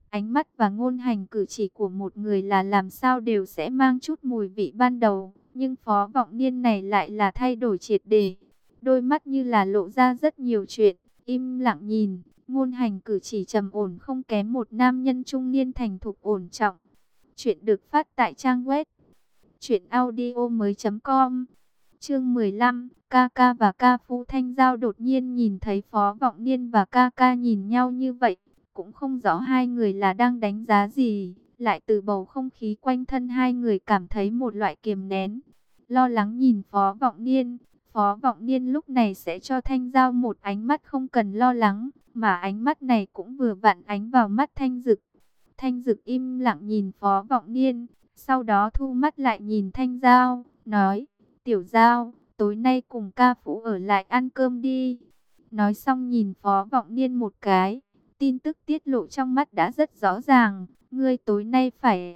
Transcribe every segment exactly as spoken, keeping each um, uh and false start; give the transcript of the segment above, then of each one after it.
Ánh mắt và ngôn hành cử chỉ của một người là làm sao đều sẽ mang chút mùi vị ban đầu, nhưng Phó Vọng Niên này lại là thay đổi triệt để. Đôi mắt như là lộ ra rất nhiều chuyện, im lặng nhìn, ngôn hành cử chỉ trầm ổn không kém một nam nhân trung niên thành thục ổn trọng. Chuyện được phát tại trang web truyện audio mới.com. Chương mười lăm, ca ca và ca phu. Thanh Giao đột nhiên nhìn thấy Phó Vọng Niên và ca ca nhìn nhau như vậy, cũng không rõ hai người là đang đánh giá gì, lại từ bầu không khí quanh thân hai người cảm thấy một loại kiềm nén. Lo lắng nhìn Phó Vọng Niên, Phó Vọng Niên lúc này sẽ cho Thanh Giao một ánh mắt không cần lo lắng, mà ánh mắt này cũng vừa vặn ánh vào mắt Thanh Dực. Thanh Dực im lặng nhìn Phó Vọng Niên, sau đó thu mắt lại nhìn Thanh Giao, nói: "Tiểu Giao, tối nay cùng ca phú ở lại ăn cơm đi." Nói xong nhìn Phó Vọng Niên một cái, tin tức tiết lộ trong mắt đã rất rõ ràng, ngươi tối nay phải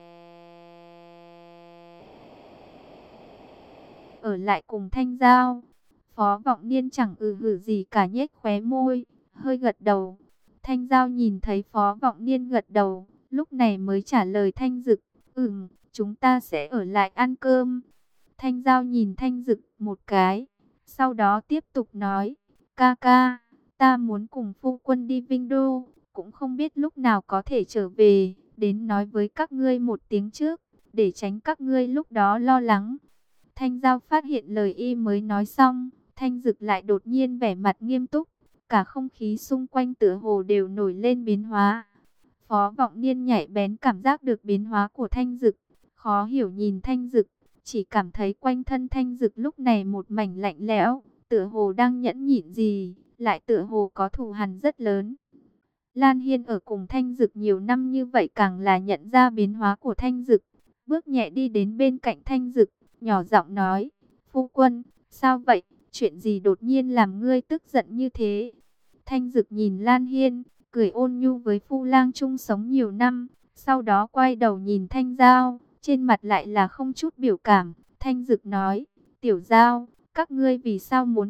ở lại cùng Thanh Giao. Phó Vọng Niên chẳng ừ hử gì cả, nhếch khóe môi, hơi gật đầu. Thanh Giao nhìn thấy Phó Vọng Niên gật đầu, lúc này mới trả lời Thanh Dực: "Ừm, chúng ta sẽ ở lại ăn cơm." Thanh Giao nhìn Thanh Dực một cái, sau đó tiếp tục nói: "Ca ca, ta muốn cùng phu quân đi Vinh Đô, cũng không biết lúc nào có thể trở về, đến nói với các ngươi một tiếng trước, để tránh các ngươi lúc đó lo lắng." Thanh Giao phát hiện lời y mới nói xong, Thanh Dực lại đột nhiên vẻ mặt nghiêm túc, cả không khí xung quanh tựa hồ đều nổi lên biến hóa. Phó Vọng Niên nhạy bén cảm giác được biến hóa của Thanh Dực, khó hiểu nhìn Thanh Dực, chỉ cảm thấy quanh thân Thanh Dực lúc này một mảnh lạnh lẽo, tựa hồ đang nhẫn nhịn gì, lại tựa hồ có thù hằn rất lớn. Lan Hiên ở cùng Thanh Dực nhiều năm như vậy càng là nhận ra biến hóa của Thanh Dực, bước nhẹ đi đến bên cạnh Thanh Dực, nhỏ giọng nói: "Phu quân, sao vậy? Chuyện gì đột nhiên làm ngươi tức giận như thế?" Thanh Dực nhìn Lan Hiên, cười ôn nhu với Phu Lang chung sống nhiều năm, sau đó quay đầu nhìn Thanh Giao, trên mặt lại là không chút biểu cảm. Thanh Dực nói: "Tiểu Giao, các ngươi vì sao muốn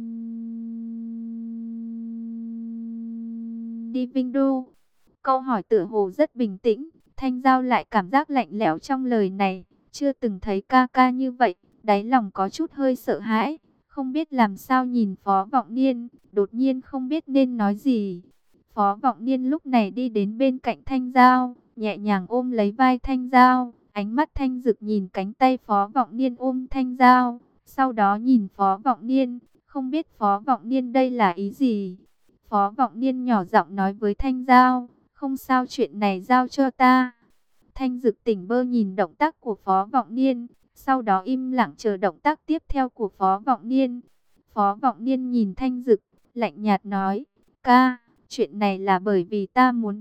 đi Vinh Đô?" Câu hỏi tựa hồ rất bình tĩnh, Thanh Giao lại cảm giác lạnh lẽo trong lời này, chưa từng thấy ca ca như vậy, đáy lòng có chút hơi sợ hãi, không biết làm sao nhìn Phó Vọng Niên, đột nhiên không biết nên nói gì. Phó Vọng Niên lúc này đi đến bên cạnh Thanh Giao, nhẹ nhàng ôm lấy vai Thanh Giao, ánh mắt Thanh Dực nhìn cánh tay Phó Vọng Niên ôm Thanh Giao, sau đó nhìn Phó Vọng Niên, không biết Phó Vọng Niên đây là ý gì. Phó Vọng Niên nhỏ giọng nói với Thanh Giao: "Không sao, chuyện này giao cho ta." Thanh Dực tỉnh bơ nhìn động tác của Phó Vọng Niên, sau đó im lặng chờ động tác tiếp theo của Phó Vọng Niên. Phó Vọng Niên nhìn Thanh Dực, lạnh nhạt nói: "Ca, chuyện này là bởi vì ta muốn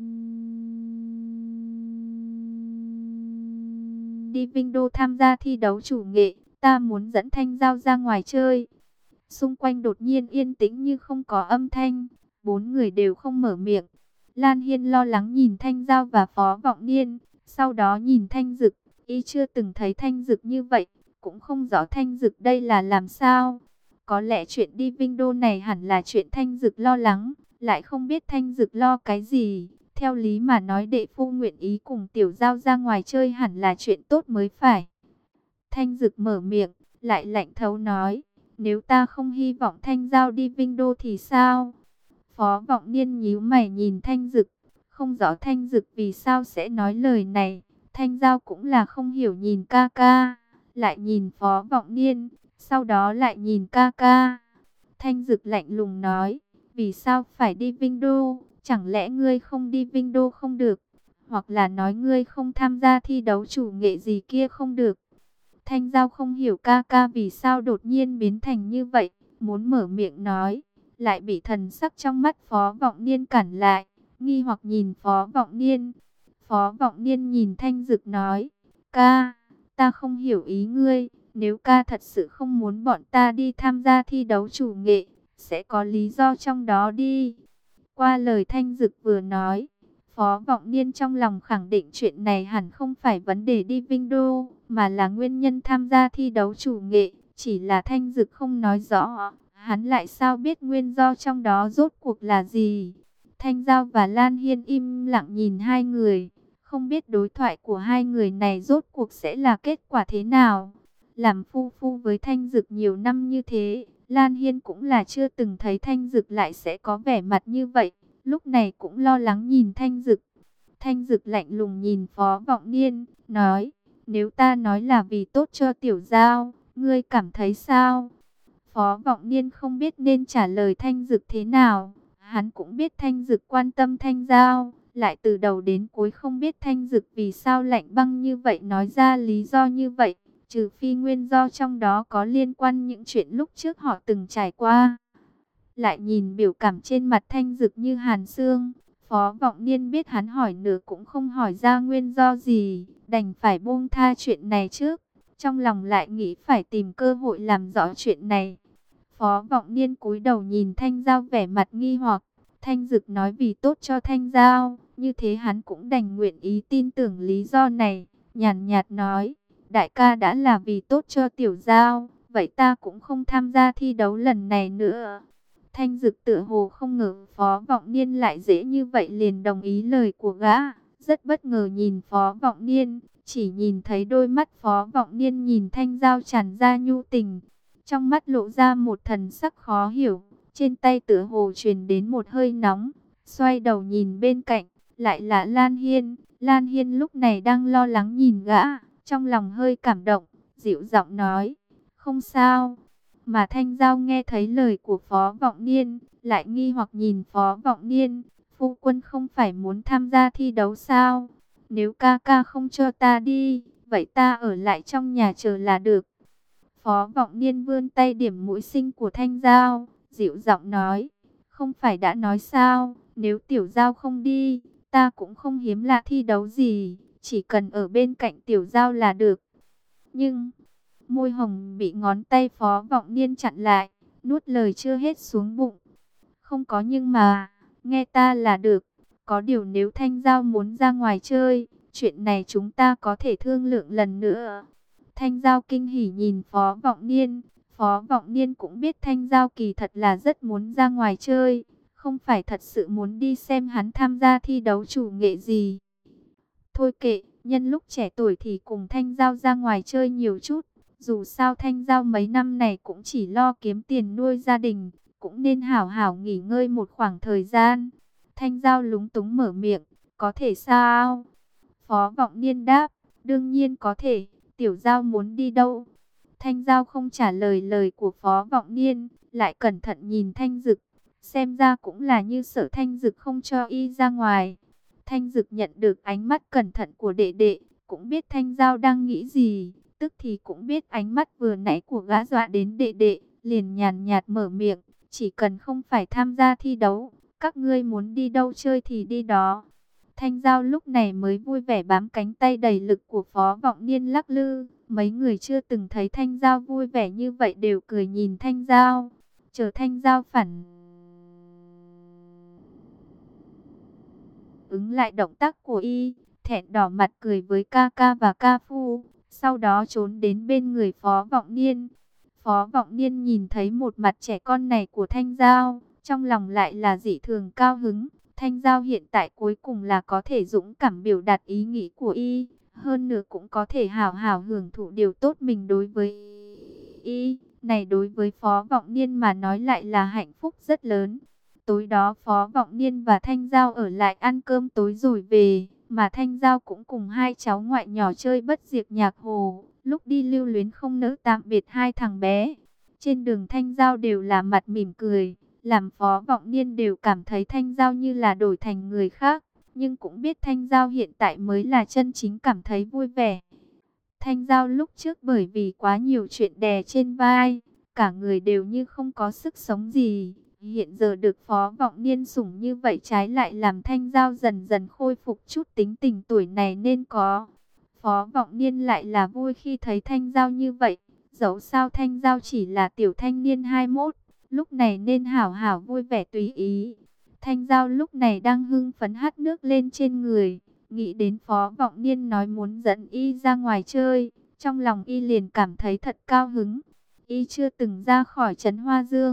đi Vinh Đô tham gia thi đấu chủ nghệ, ta muốn dẫn Thanh Giao ra ngoài chơi." Xung quanh đột nhiên yên tĩnh như không có âm thanh, bốn người đều không mở miệng. Lan Hiên lo lắng nhìn Thanh Giao và Phó Vọng Niên, sau đó nhìn Thanh Dực, y chưa từng thấy Thanh Dực như vậy, cũng không rõ Thanh Dực đây là làm sao. Có lẽ chuyện đi Vinh Đô này hẳn là chuyện Thanh Dực lo lắng, lại không biết Thanh Dực lo cái gì. Theo lý mà nói đệ phu nguyện ý cùng Tiểu Giao ra ngoài chơi hẳn là chuyện tốt mới phải. Thanh Dực mở miệng, lại lạnh thấu nói: "Nếu ta không hy vọng Thanh Giao đi Vinh Đô thì sao?" Phó Vọng Niên nhíu mày nhìn Thanh Dực, không rõ Thanh Dực vì sao sẽ nói lời này. Thanh Giao cũng là không hiểu nhìn ca ca, lại nhìn Phó Vọng Niên, sau đó lại nhìn ca ca. Thanh Dực lạnh lùng nói: "Vì sao phải đi Vinh Đô? Chẳng lẽ ngươi không đi Vinh Đô không được? Hoặc là nói ngươi không tham gia thi đấu chủ nghệ gì kia không được?" Thanh Giao không hiểu ca ca vì sao đột nhiên biến thành như vậy, muốn mở miệng nói, lại bị thần sắc trong mắt Phó Vọng Niên cản lại, nghi hoặc nhìn Phó Vọng Niên. Phó Vọng Niên nhìn Thanh Dực nói: "Ca, ta không hiểu ý ngươi, nếu ca thật sự không muốn bọn ta đi tham gia thi đấu chủ nghệ, sẽ có lý do trong đó đi." Qua lời Thanh Dực vừa nói, Phó Vọng Niên trong lòng khẳng định chuyện này hẳn không phải vấn đề đi Vinh Đô, mà là nguyên nhân tham gia thi đấu chủ nghệ, chỉ là Thanh Dực không nói rõ, hắn lại sao biết nguyên do trong đó rốt cuộc là gì. Thanh Giao và Lan Hiên im lặng nhìn hai người, không biết đối thoại của hai người này rốt cuộc sẽ là kết quả thế nào. Làm phu phu với Thanh Dực nhiều năm như thế, Lan Hiên cũng là chưa từng thấy Thanh Dực lại sẽ có vẻ mặt như vậy, lúc này cũng lo lắng nhìn Thanh Dực. Thanh Dực lạnh lùng nhìn Phó Vọng Niên, nói, nếu ta nói là vì tốt cho Tiểu Giao, ngươi cảm thấy sao? Phó Vọng Niên không biết nên trả lời Thanh Dực thế nào, hắn cũng biết Thanh Dực quan tâm Thanh Giao, lại từ đầu đến cuối không biết Thanh Dực vì sao lạnh băng như vậy nói ra lý do như vậy, trừ phi nguyên do trong đó có liên quan những chuyện lúc trước họ từng trải qua. Lại nhìn biểu cảm trên mặt Thanh Dực như hàn xương, Phó Vọng Niên biết hắn hỏi nữa cũng không hỏi ra nguyên do gì, đành phải buông tha chuyện này trước, trong lòng lại nghĩ phải tìm cơ hội làm rõ chuyện này. Phó Vọng Niên cúi đầu nhìn Thanh Giao vẻ mặt nghi hoặc, Thanh Dực nói vì tốt cho Thanh Giao, như thế hắn cũng đành nguyện ý tin tưởng lý do này, nhàn nhạt nói, đại ca đã là vì tốt cho Tiểu Giao, vậy ta cũng không tham gia thi đấu lần này nữa. Thanh Dực tựa hồ không ngờ Phó Vọng Niên lại dễ như vậy liền đồng ý lời của gã, rất bất ngờ nhìn Phó Vọng Niên, chỉ nhìn thấy đôi mắt Phó Vọng Niên nhìn Thanh Giao tràn ra nhu tình, trong mắt lộ ra một thần sắc khó hiểu, trên tay tựa hồ truyền đến một hơi nóng, xoay đầu nhìn bên cạnh, lại là Lan Hiên. Lan Hiên lúc này đang lo lắng nhìn gã, trong lòng hơi cảm động, dịu giọng nói, không sao. Mà Thanh Giao nghe thấy lời của Phó Vọng Niên, lại nghi hoặc nhìn Phó Vọng Niên, phu quân không phải muốn tham gia thi đấu sao? Nếu ca ca không cho ta đi, vậy ta ở lại trong nhà chờ là được. Phó Vọng Niên vươn tay điểm mũi xinh của Thanh Giao, dịu giọng nói, không phải đã nói sao, nếu Tiểu Giao không đi, ta cũng không hiếm lạ thi đấu gì, chỉ cần ở bên cạnh Tiểu Giao là được. Nhưng, môi hồng bị ngón tay Phó Vọng Niên chặn lại, nuốt lời chưa hết xuống bụng. Không có nhưng mà, nghe ta là được, có điều nếu Thanh Giao muốn ra ngoài chơi, chuyện này chúng ta có thể thương lượng lần nữa. Thanh Giao kinh hỉ nhìn Phó Vọng Niên, Phó Vọng Niên cũng biết Thanh Giao kỳ thật là rất muốn ra ngoài chơi, không phải thật sự muốn đi xem hắn tham gia thi đấu chủ nghệ gì. Thôi kệ, nhân lúc trẻ tuổi thì cùng Thanh Giao ra ngoài chơi nhiều chút, dù sao Thanh Giao mấy năm này cũng chỉ lo kiếm tiền nuôi gia đình, cũng nên hảo hảo nghỉ ngơi một khoảng thời gian. Thanh Giao lúng túng mở miệng, có thể sao? Phó Vọng Niên đáp, đương nhiên có thể. Tiểu Giao muốn đi đâu? Thanh Giao không trả lời lời của Phó Vọng Niên, lại cẩn thận nhìn Thanh Dực, xem ra cũng là như sợ Thanh Dực không cho y ra ngoài. Thanh Dực nhận được ánh mắt cẩn thận của đệ đệ, cũng biết Thanh Giao đang nghĩ gì, tức thì cũng biết ánh mắt vừa nãy của gã dọa đến đệ đệ, liền nhàn nhạt mở miệng, chỉ cần không phải tham gia thi đấu, các ngươi muốn đi đâu chơi thì đi đó. Thanh Giao lúc này mới vui vẻ bám cánh tay đầy lực của Phó Vọng Niên lắc lư. Mấy người chưa từng thấy Thanh Giao vui vẻ như vậy đều cười nhìn Thanh Giao. Chờ Thanh Giao phản ứng lại động tác của y, thẹn đỏ mặt cười với ca ca và ca phu. Sau đó trốn đến bên người Phó Vọng Niên. Phó Vọng Niên nhìn thấy một mặt trẻ con này của Thanh Giao, trong lòng lại là dị thường cao hứng. Thanh Giao hiện tại cuối cùng là có thể dũng cảm biểu đạt ý nghĩ của y, hơn nữa cũng có thể hào hào hưởng thụ điều tốt mình đối với y. Này đối với Phó Vọng Niên mà nói lại là hạnh phúc rất lớn. Tối đó Phó Vọng Niên và Thanh Giao ở lại ăn cơm tối rồi về, mà Thanh Giao cũng cùng hai cháu ngoại nhỏ chơi bất diệt nhạc hồ. Lúc đi lưu luyến không nỡ tạm biệt hai thằng bé. Trên đường Thanh Giao đều là mặt mỉm cười, làm Phó Vọng Niên đều cảm thấy Thanh Giao như là đổi thành người khác, nhưng cũng biết Thanh Giao hiện tại mới là chân chính cảm thấy vui vẻ. Thanh Giao lúc trước bởi vì quá nhiều chuyện đè trên vai, cả người đều như không có sức sống gì, hiện giờ được Phó Vọng Niên sủng như vậy trái lại làm Thanh Giao dần dần khôi phục chút tính tình tuổi này nên có. Phó Vọng Niên lại là vui khi thấy Thanh Giao như vậy, dẫu sao Thanh Giao chỉ là tiểu thanh niên hai mốt, lúc này nên hảo hảo vui vẻ tùy ý. Thanh Giao lúc này đang hưng phấn hắt nước lên trên người, nghĩ đến Phó Vọng Niên nói muốn dẫn y ra ngoài chơi, trong lòng y liền cảm thấy thật cao hứng. Y chưa từng ra khỏi trấn Hoa Dương,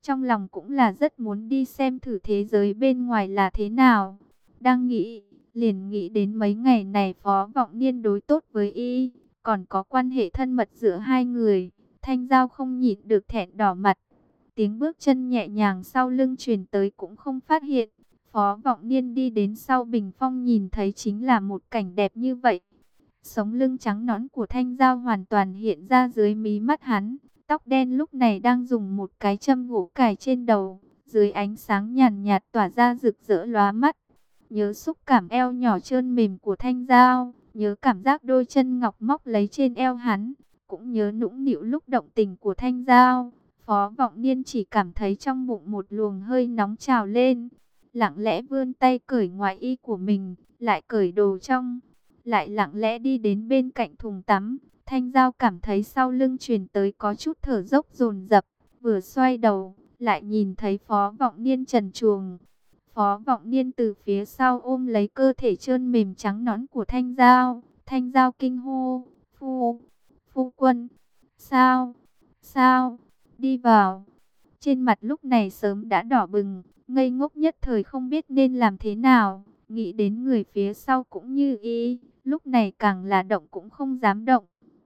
trong lòng cũng là rất muốn đi xem thử thế giới bên ngoài là thế nào. Đang nghĩ, liền nghĩ đến mấy ngày này Phó Vọng Niên đối tốt với y, còn có quan hệ thân mật giữa hai người. Thanh Giao không nhịn được thẹn đỏ mặt. Tiếng bước chân nhẹ nhàng sau lưng truyền tới cũng không phát hiện. Phó Vọng Niên đi đến sau bình phong nhìn thấy chính là một cảnh đẹp như vậy. Sống lưng trắng nõn của Thanh Giao hoàn toàn hiện ra dưới mí mắt hắn. Tóc đen lúc này đang dùng một cái châm gỗ cài trên đầu. Dưới ánh sáng nhàn nhạt tỏa ra rực rỡ lóa mắt. Nhớ xúc cảm eo nhỏ trơn mềm của Thanh Giao. Nhớ cảm giác đôi chân ngọc móc lấy trên eo hắn. Cũng nhớ nũng nịu lúc động tình của Thanh Giao. Phó Vọng Niên chỉ cảm thấy trong bụng một luồng hơi nóng trào lên. Lặng lẽ vươn tay cởi ngoại y của mình. Lại cởi đồ trong. Lại lặng lẽ đi đến bên cạnh thùng tắm. Thanh Giao cảm thấy sau lưng truyền tới có chút thở dốc dồn dập. Vừa xoay đầu, lại nhìn thấy Phó Vọng Niên trần truồng. Phó Vọng Niên từ phía sau ôm lấy cơ thể trơn mềm trắng nõn của Thanh Giao. Thanh Giao kinh hô, phu, phu quân, sao, sao, đi vào. Trên mặt lúc này sớm đã đỏ bừng, ngây ngốc nhất thời không biết nên làm thế nào. Nghĩ đến người phía sau cũng như y, lúc này càng là động cũng không dám động.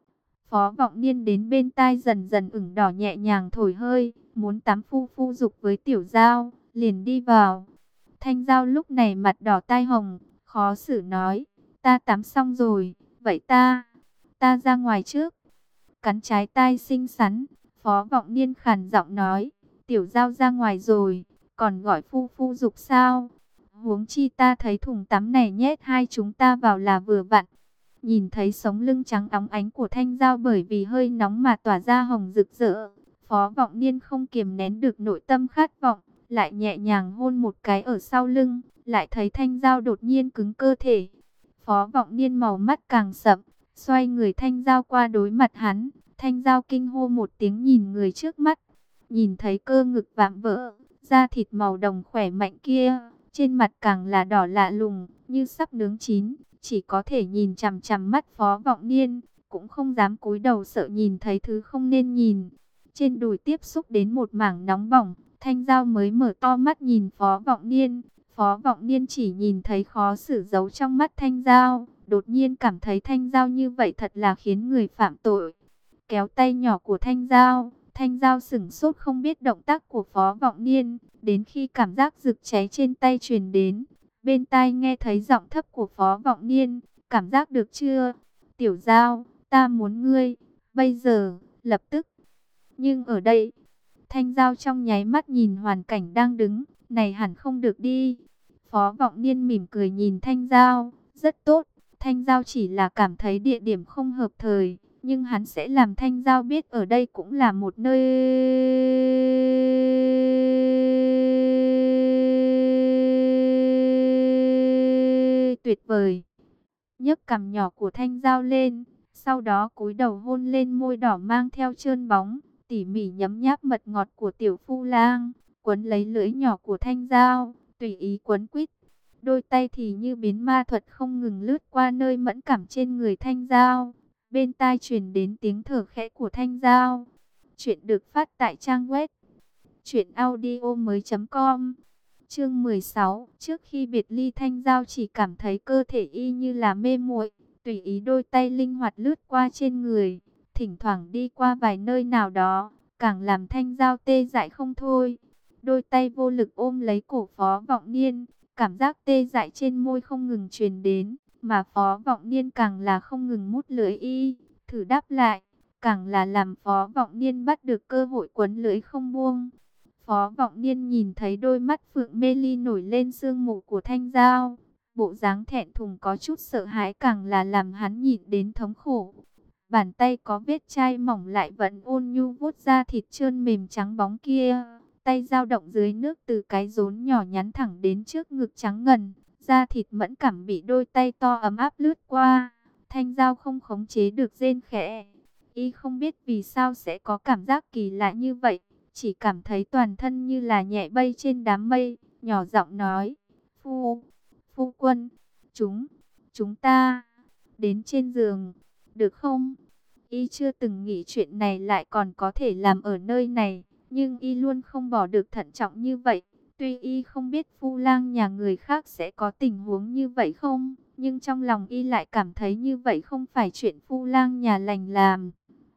Phó Vọng Niên đến bên tai dần dần ửng đỏ nhẹ nhàng thổi hơi, muốn tắm phu phu dục với Tiểu Giao, liền đi vào. Thanh Giao lúc này mặt đỏ tai hồng, khó xử nói, ta tắm xong rồi, vậy ta, ta ra ngoài trước. Cắn trái tai xinh xắn, Phó Vọng Niên khàn giọng nói, Tiểu Giao ra ngoài rồi, còn gọi phu phu dục sao? Huống chi ta thấy thùng tắm này nhét hai chúng ta vào là vừa vặn. Nhìn thấy sống lưng trắng óng ánh của Thanh Giao bởi vì hơi nóng mà tỏa ra hồng rực rỡ. Phó Vọng Niên không kiềm nén được nội tâm khát vọng, lại nhẹ nhàng hôn một cái ở sau lưng, lại thấy Thanh Giao đột nhiên cứng cơ thể. Phó Vọng Niên màu mắt càng sậm, xoay người Thanh Giao qua đối mặt hắn. Thanh Giao kinh hô một tiếng nhìn người trước mắt, nhìn thấy cơ ngực vạm vỡ, da thịt màu đồng khỏe mạnh kia, trên mặt càng là đỏ lạ lùng, như sắp nướng chín. Chỉ có thể nhìn chằm chằm mắt Phó Vọng Niên, cũng không dám cúi đầu sợ nhìn thấy thứ không nên nhìn. Trên đùi tiếp xúc đến một mảng nóng bỏng, Thanh Giao mới mở to mắt nhìn Phó Vọng Niên. Phó Vọng Niên chỉ nhìn thấy khó xử giấu trong mắt Thanh Giao, đột nhiên cảm thấy Thanh Giao như vậy thật là khiến người phạm tội. Kéo tay nhỏ của Thanh Giao, Thanh Giao sửng sốt không biết động tác của Phó Vọng Niên, đến khi cảm giác rực cháy trên tay truyền đến. Bên tai nghe thấy giọng thấp của Phó Vọng Niên, cảm giác được chưa? Tiểu Giao, ta muốn ngươi, bây giờ, lập tức. Nhưng ở đây, Thanh Giao trong nháy mắt nhìn hoàn cảnh đang đứng, này hẳn không được đi. Phó Vọng Niên mỉm cười nhìn Thanh Giao, rất tốt. Thanh Giao chỉ là cảm thấy địa điểm không hợp thời, nhưng hắn sẽ làm Thanh Giao biết ở đây cũng là một nơi tuyệt vời. Nhấc cằm nhỏ của Thanh Giao lên, sau đó cúi đầu hôn lên môi đỏ mang theo trơn bóng, tỉ mỉ nhấm nháp mật ngọt của tiểu phu lang, quấn lấy lưỡi nhỏ của Thanh Giao, tùy ý quấn quýt. Đôi tay thì như biến ma thuật không ngừng lướt qua nơi mẫn cảm trên người Thanh Giao. Bên tai truyền đến tiếng thở khẽ của Thanh Giao. Chuyện được phát tại trang web truyện audio mới chấm com. Chương mười sáu, trước khi biệt ly Thanh Giao chỉ cảm thấy cơ thể y như là mê muội, tùy ý đôi tay linh hoạt lướt qua trên người, thỉnh thoảng đi qua vài nơi nào đó, càng làm Thanh Giao tê dại không thôi. Đôi tay vô lực ôm lấy cổ Phó Vọng Niên, cảm giác tê dại trên môi không ngừng truyền đến, mà Phó Vọng Niên càng là không ngừng mút lưỡi y, thử đáp lại, càng là làm Phó Vọng Niên bắt được cơ hội quấn lưỡi không buông. Phó Vọng Niên nhìn thấy đôi mắt phượng mê ly nổi lên sương mù của Thanh Giao, bộ dáng thẹn thùng có chút sợ hãi càng là làm hắn nhìn đến thống khổ. Bàn tay có vết chai mỏng lại vẫn ôn nhu vuốt da thịt trơn mềm trắng bóng kia, tay dao động dưới nước từ cái rốn nhỏ nhắn thẳng đến trước ngực trắng ngần, da thịt mẫn cảm bị đôi tay to ấm áp lướt qua. Thanh Giao không khống chế được rên khẽ, y không biết vì sao sẽ có cảm giác kỳ lạ như vậy. Chỉ cảm thấy toàn thân như là nhẹ bay trên đám mây, nhỏ giọng nói, Phu, phu quân, chúng, chúng ta, đến trên giường, được không? Y chưa từng nghĩ chuyện này lại còn có thể làm ở nơi này, nhưng y luôn không bỏ được thận trọng như vậy. Tuy y không biết phu lang nhà người khác sẽ có tình huống như vậy không, nhưng trong lòng y lại cảm thấy như vậy không phải chuyện phu lang nhà lành làm.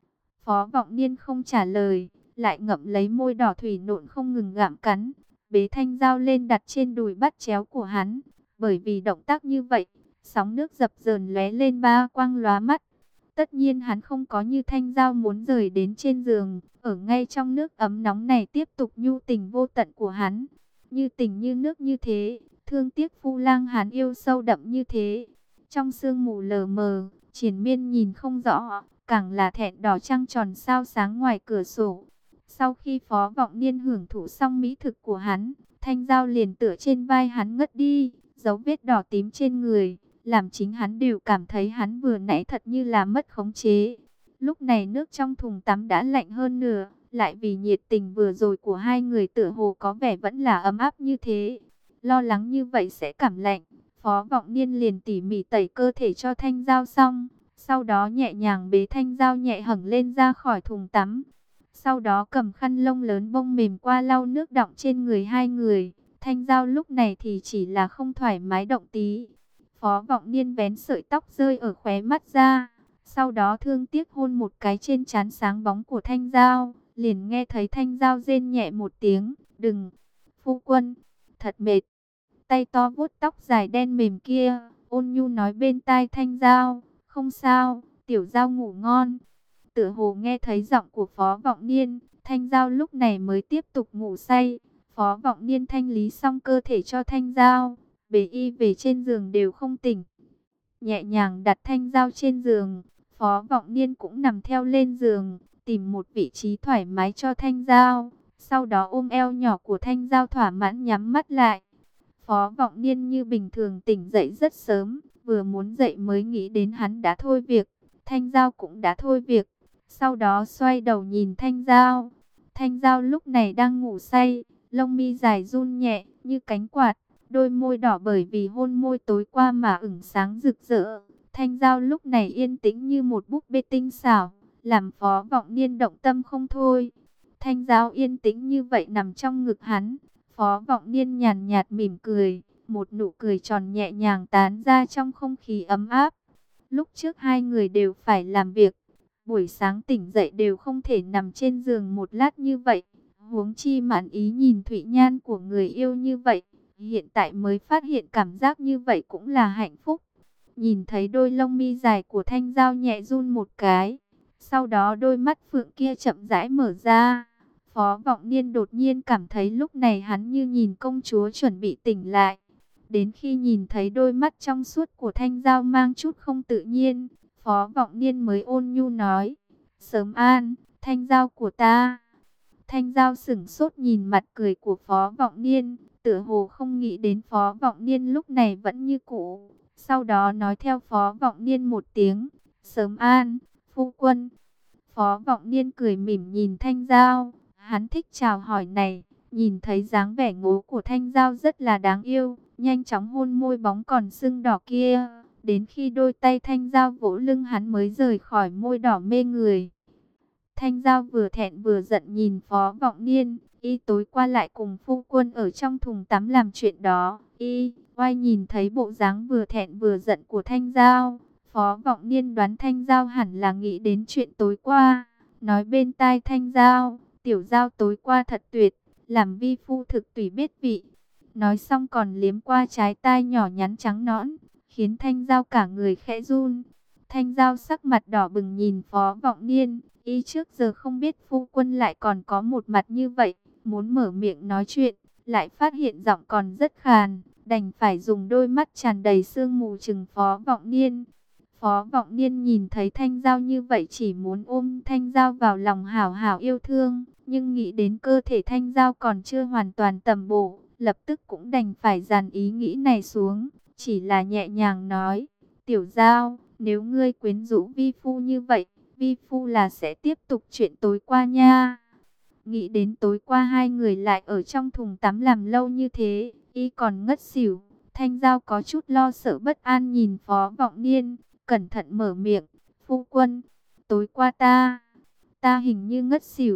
Phó Vọng Niên không trả lời, lại ngậm lấy môi đỏ thủy nộn không ngừng gặm cắn, bế thanh dao lên đặt trên đùi bắt chéo của hắn. Bởi vì động tác như vậy, sóng nước dập dờn lóe lên ba quang lóa mắt. Tất nhiên hắn không có như thanh dao muốn rời đến trên giường, ở ngay trong nước ấm nóng này tiếp tục nhu tình vô tận của hắn. Như tình như nước như thế, thương tiếc phu lang hắn yêu sâu đậm như thế. Trong sương mù lờ mờ, Triển Miên nhìn không rõ, càng là thẹn đỏ trăng tròn sao sáng ngoài cửa sổ. Sau khi Phó Vọng Niên hưởng thụ xong mỹ thực của hắn, thanh dao liền tựa trên vai hắn ngất đi, dấu vết đỏ tím trên người, làm chính hắn đều cảm thấy hắn vừa nãy thật như là mất khống chế. Lúc này nước trong thùng tắm đã lạnh hơn nửa, lại vì nhiệt tình vừa rồi của hai người tựa hồ có vẻ vẫn là ấm áp như thế. Lo lắng như vậy sẽ cảm lạnh, Phó Vọng Niên liền tỉ mỉ tẩy cơ thể cho thanh dao xong, sau đó nhẹ nhàng bế thanh dao nhẹ hẳn lên ra khỏi thùng tắm. Sau đó cầm khăn lông lớn bông mềm qua lau nước đọng trên người hai người. Thanh dao lúc này thì chỉ là không thoải mái động tí. Phó Vọng Niên vén sợi tóc rơi ở khóe mắt ra, sau đó thương tiếc hôn một cái trên trán sáng bóng của thanh dao. Liền nghe thấy thanh dao rên nhẹ một tiếng, đừng, phu quân, thật mệt. Tay to vuốt tóc dài đen mềm kia, ôn nhu nói bên tai thanh dao, không sao, tiểu dao ngủ ngon. Tựa hồ nghe thấy giọng của Phó Vọng Niên, thanh dao lúc này mới tiếp tục ngủ say. Phó Vọng Niên thanh lý xong cơ thể cho thanh dao, bế y về trên giường đều không tỉnh. Nhẹ nhàng đặt thanh dao trên giường, Phó Vọng Niên cũng nằm theo lên giường, tìm một vị trí thoải mái cho thanh dao. Sau đó ôm eo nhỏ của thanh dao thỏa mãn nhắm mắt lại. Phó Vọng Niên như bình thường tỉnh dậy rất sớm, vừa muốn dậy mới nghĩ đến hắn đã thôi việc, thanh dao cũng đã thôi việc. Sau đó xoay đầu nhìn thanh dao. Thanh dao lúc này đang ngủ say, lông mi dài run nhẹ như cánh quạt, đôi môi đỏ bởi vì hôn môi tối qua mà ửng sáng rực rỡ. Thanh dao lúc này yên tĩnh như một búp bê tinh xảo, làm Phó Vọng Niên động tâm không thôi. Thanh dao yên tĩnh như vậy nằm trong ngực hắn, Phó Vọng Niên nhàn nhạt mỉm cười, một nụ cười tròn nhẹ nhàng tán ra trong không khí ấm áp. Lúc trước hai người đều phải làm việc, buổi sáng tỉnh dậy đều không thể nằm trên giường một lát như vậy. Huống chi mãn ý nhìn Thụy Nhan của người yêu như vậy, hiện tại mới phát hiện cảm giác như vậy cũng là hạnh phúc. Nhìn thấy đôi lông mi dài của thanh dao nhẹ run một cái, sau đó đôi mắt phượng kia chậm rãi mở ra. Phó Vọng Niên đột nhiên cảm thấy lúc này hắn như nhìn công chúa chuẩn bị tỉnh lại. Đến khi nhìn thấy đôi mắt trong suốt của thanh dao mang chút không tự nhiên, Phó Vọng Niên mới ôn nhu nói, sớm an, thanh dao của ta. Thanh dao sửng sốt nhìn mặt cười của Phó Vọng Niên, tựa hồ không nghĩ đến Phó Vọng Niên lúc này vẫn như cũ. Sau đó nói theo Phó Vọng Niên một tiếng, sớm an, phu quân. Phó Vọng Niên cười mỉm nhìn thanh dao, hắn thích chào hỏi này, nhìn thấy dáng vẻ ngố của thanh dao rất là đáng yêu, nhanh chóng hôn môi bóng còn sưng đỏ kia. Đến khi đôi tay thanh dao vỗ lưng hắn mới rời khỏi môi đỏ mê người. Thanh dao vừa thẹn vừa giận nhìn Phó Vọng Niên, y tối qua lại cùng phu quân ở trong thùng tắm làm chuyện đó. Y, oai nhìn thấy bộ dáng vừa thẹn vừa giận của thanh dao, Phó Vọng Niên đoán thanh dao hẳn là nghĩ đến chuyện tối qua. Nói bên tai thanh dao, tiểu dao tối qua thật tuyệt, làm vi phu thực tùy biết vị. Nói xong còn liếm qua trái tai nhỏ nhắn trắng nõn, khiến thanh dao cả người khẽ run. Thanh dao sắc mặt đỏ bừng nhìn Phó Vọng Niên, y trước giờ không biết phu quân lại còn có một mặt như vậy, muốn mở miệng nói chuyện, lại phát hiện giọng còn rất khàn, đành phải dùng đôi mắt tràn đầy sương mù trừng Phó Vọng Niên. Phó Vọng Niên nhìn thấy thanh dao như vậy chỉ muốn ôm thanh dao vào lòng hảo hảo yêu thương, nhưng nghĩ đến cơ thể thanh dao còn chưa hoàn toàn tầm bổ, lập tức cũng đành phải dàn ý nghĩ này xuống, chỉ là nhẹ nhàng nói, tiểu dao, nếu ngươi quyến rũ vi phu như vậy, vi phu là sẽ tiếp tục chuyện tối qua nha. Nghĩ đến tối qua hai người lại ở trong thùng tắm làm lâu như thế, y còn ngất xỉu. Thanh dao có chút lo sợ bất an nhìn Phó Vọng Niên, cẩn thận mở miệng, phu quân, tối qua ta, ta hình như ngất xỉu,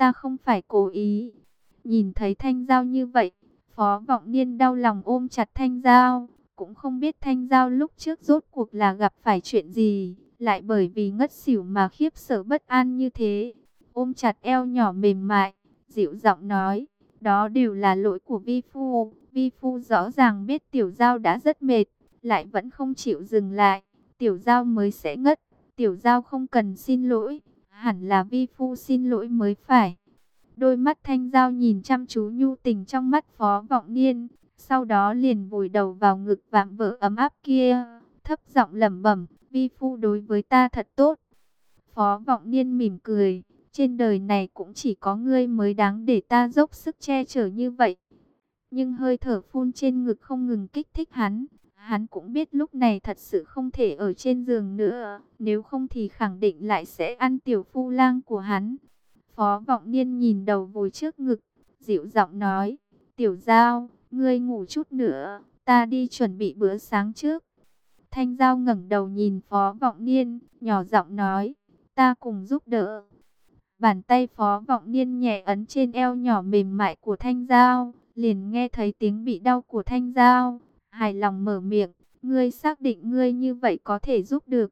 ta không phải cố ý. Nhìn thấy Thanh Giao như vậy, Phó Vọng Niên đau lòng ôm chặt Thanh Giao. Cũng không biết Thanh Giao lúc trước rốt cuộc là gặp phải chuyện gì, lại bởi vì ngất xỉu mà khiếp sợ bất an như thế. Ôm chặt eo nhỏ mềm mại, dịu giọng nói, đó đều là lỗi của vi phu. Vi phu rõ ràng biết Tiểu Giao đã rất mệt, lại vẫn không chịu dừng lại. Tiểu Giao mới sẽ ngất. Tiểu Giao không cần xin lỗi, hẳn là vi phu xin lỗi mới phải. Đôi mắt Thanh Giao nhìn chăm chú nhu tình trong mắt Phó Vọng Niên, sau đó liền vùi đầu vào ngực vạm vỡ ấm áp kia, thấp giọng lẩm bẩm, vi phu đối với ta thật tốt. Phó Vọng Niên mỉm cười, trên đời này cũng chỉ có ngươi mới đáng để ta dốc sức che chở như vậy. Nhưng hơi thở phun trên ngực không ngừng kích thích hắn. Hắn cũng biết lúc này thật sự không thể ở trên giường nữa, nếu không thì khẳng định lại sẽ ăn tiểu phu lang của hắn. Phó Vọng Niên nhìn đầu vùi trước ngực, dịu giọng nói, Tiểu Giao, ngươi ngủ chút nữa, ta đi chuẩn bị bữa sáng trước. Thanh Giao ngẩng đầu nhìn Phó Vọng Niên, nhỏ giọng nói, ta cùng giúp đỡ. Bàn tay Phó Vọng Niên nhẹ ấn trên eo nhỏ mềm mại của Thanh Giao, liền nghe thấy tiếng bị đau của Thanh Giao, hài lòng mở miệng, ngươi xác định ngươi như vậy có thể giúp được.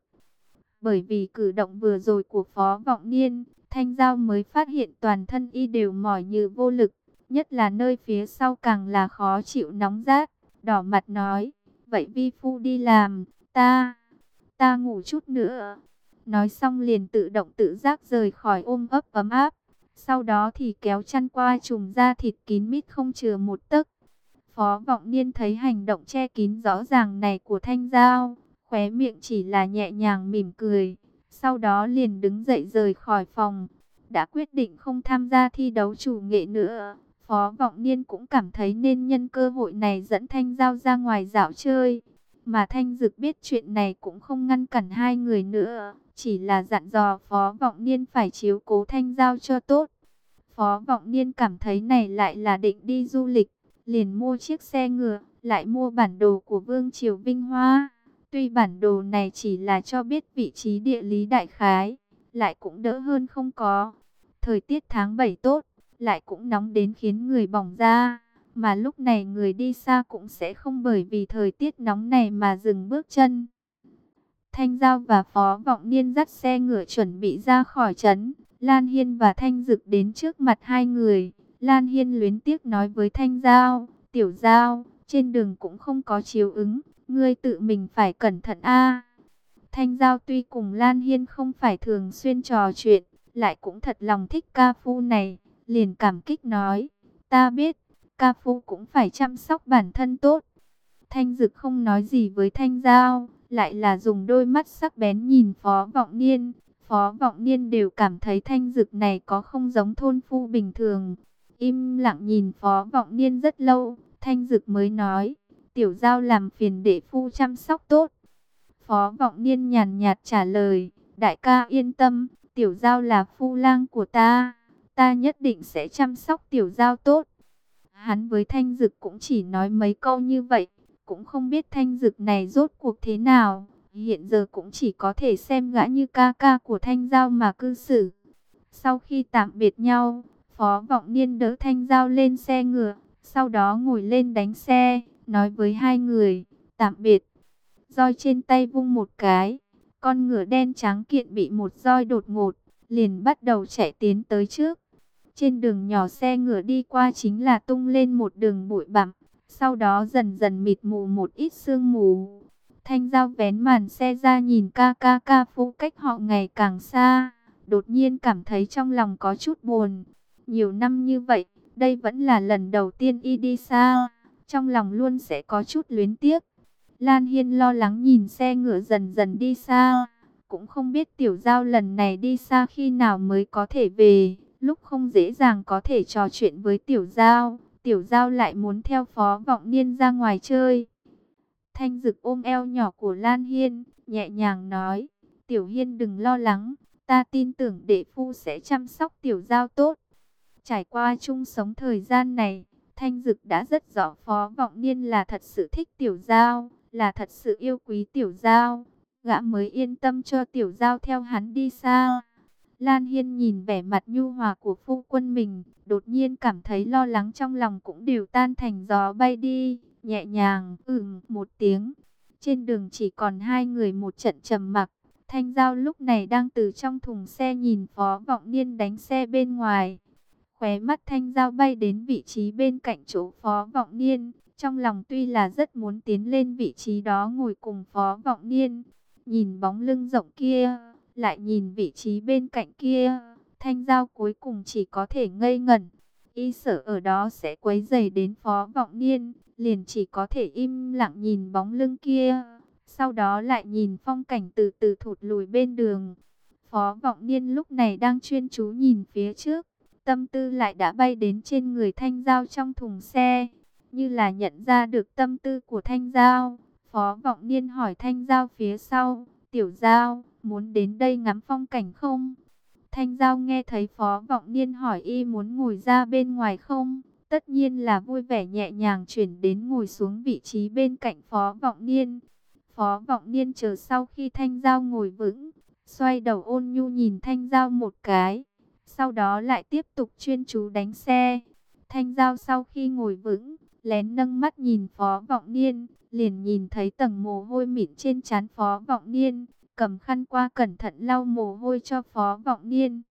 Bởi vì cử động vừa rồi của Phó Vọng Niên, Thanh Giao mới phát hiện toàn thân y đều mỏi như vô lực, nhất là nơi phía sau càng là khó chịu nóng rát, đỏ mặt nói, vậy vi phu đi làm, ta, ta ngủ chút nữa. Nói xong liền tự động tự giác rời khỏi ôm ấp ấm áp, sau đó thì kéo chăn qua trùm da thịt kín mít không chừa một tấc. Phó Vọng Niên thấy hành động che kín rõ ràng này của Thanh Giao, khóe miệng chỉ là nhẹ nhàng mỉm cười, sau đó liền đứng dậy rời khỏi phòng. Đã quyết định không tham gia thi đấu chủ nghệ nữa, Phó Vọng Niên cũng cảm thấy nên nhân cơ hội này dẫn Thanh Giao ra ngoài dạo chơi. Mà Thanh Dực biết chuyện này cũng không ngăn cản hai người nữa, chỉ là dặn dò Phó Vọng Niên phải chiếu cố Thanh Giao cho tốt. Phó Vọng Niên cảm thấy này lại là định đi du lịch, liền mua chiếc xe ngựa, lại mua bản đồ của Vương Triều Vinh Hoa. Tuy bản đồ này chỉ là cho biết vị trí địa lý đại khái, lại cũng đỡ hơn không có. Thời tiết tháng bảy tốt, lại cũng nóng đến khiến người bỏng da. Mà lúc này người đi xa cũng sẽ không bởi vì thời tiết nóng này mà dừng bước chân. Thanh Giao và Phó Vọng Niên dắt xe ngựa chuẩn bị ra khỏi trấn. Lan Hiên và Thanh Dực đến trước mặt hai người. Lan Hiên luyến tiếc nói với Thanh Giao, Tiểu Giao, trên đường cũng không có chiếu ứng, ngươi tự mình phải cẩn thận a. Thanh Giao tuy cùng Lan Hiên không phải thường xuyên trò chuyện, lại cũng thật lòng thích ca phu này, liền cảm kích nói, ta biết, ca phu cũng phải chăm sóc bản thân tốt. Thanh Dực không nói gì với Thanh Giao, lại là dùng đôi mắt sắc bén nhìn Phó Vọng Niên. Phó Vọng Niên đều cảm thấy Thanh Dực này có không giống thôn phu bình thường. Im lặng nhìn Phó Vọng Niên rất lâu, Thanh Dực mới nói, Tiểu Giao làm phiền đệ phu chăm sóc tốt. Phó Vọng Niên nhàn nhạt trả lời, đại ca yên tâm, Tiểu Giao là phu lang của ta, ta nhất định sẽ chăm sóc Tiểu Giao tốt. Hắn với Thanh Dực cũng chỉ nói mấy câu như vậy, cũng không biết Thanh Dực này rốt cuộc thế nào. Hiện giờ cũng chỉ có thể xem gã như ca ca của Thanh Giao mà cư xử. Sau khi tạm biệt nhau, Phó Vọng Niên đỡ Thanh Giao lên xe ngựa, sau đó ngồi lên đánh xe, nói với hai người, tạm biệt. Roi trên tay vung một cái, con ngựa đen trắng kiện bị một roi đột ngột, liền bắt đầu chạy tiến tới trước. Trên đường nhỏ xe ngựa đi qua chính là tung lên một đường bụi bặm, sau đó dần dần mịt mù một ít sương mù. Thanh Giao vén màn xe ra nhìn ca ca ca phu cách họ ngày càng xa, đột nhiên cảm thấy trong lòng có chút buồn. Nhiều năm như vậy, đây vẫn là lần đầu tiên y đi xa, trong lòng luôn sẽ có chút luyến tiếc. Lan Hiên lo lắng nhìn xe ngựa dần dần đi xa, cũng không biết Tiểu Giao lần này đi xa khi nào mới có thể về. Lúc không dễ dàng có thể trò chuyện với Tiểu Giao, Tiểu Giao lại muốn theo Phó Vọng Niên ra ngoài chơi. Thanh Dực ôm eo nhỏ của Lan Hiên, nhẹ nhàng nói, Tiểu Hiên đừng lo lắng, ta tin tưởng đệ phu sẽ chăm sóc Tiểu Giao tốt. Trải qua chung sống thời gian này, Thanh Dực đã rất rõ Phó Vọng Niên là thật sự thích Tiểu Giao, là thật sự yêu quý Tiểu Giao, gã mới yên tâm cho Tiểu Giao theo hắn đi xa. Lan Hiên nhìn vẻ mặt nhu hòa của phu quân mình, đột nhiên cảm thấy lo lắng trong lòng cũng đều tan thành gió bay đi, nhẹ nhàng, ừm, một tiếng. Trên đường chỉ còn hai người một trận trầm mặc. Thanh Giao lúc này đang từ trong thùng xe nhìn Phó Vọng Niên đánh xe bên ngoài. Khóe mắt Thanh Giao bay đến vị trí bên cạnh chỗ Phó Vọng Niên. Trong lòng tuy là rất muốn tiến lên vị trí đó ngồi cùng Phó Vọng Niên. Nhìn bóng lưng rộng kia, lại nhìn vị trí bên cạnh kia. Thanh Giao cuối cùng chỉ có thể ngây ngẩn. Y sợ ở đó sẽ quấy rầy đến Phó Vọng Niên, liền chỉ có thể im lặng nhìn bóng lưng kia. Sau đó lại nhìn phong cảnh từ từ thụt lùi bên đường. Phó Vọng Niên lúc này đang chuyên chú nhìn phía trước. Tâm tư lại đã bay đến trên người Thanh Giao trong thùng xe. Như là nhận ra được tâm tư của Thanh Giao. Phó Vọng Niên hỏi Thanh Giao phía sau. Tiểu Giao, muốn đến đây ngắm phong cảnh không? Thanh Giao nghe thấy Phó Vọng Niên hỏi y muốn ngồi ra bên ngoài không? Tất nhiên là vui vẻ nhẹ nhàng chuyển đến ngồi xuống vị trí bên cạnh Phó Vọng Niên. Phó Vọng Niên chờ sau khi Thanh Giao ngồi vững, xoay đầu ôn nhu nhìn Thanh Giao một cái. Sau đó lại tiếp tục chuyên chú đánh xe. Thanh Giao sau khi ngồi vững, lén nâng mắt nhìn Phó Vọng Niên, liền nhìn thấy tầng mồ hôi mịn trên trán Phó Vọng Niên, cầm khăn qua cẩn thận lau mồ hôi cho Phó Vọng Niên.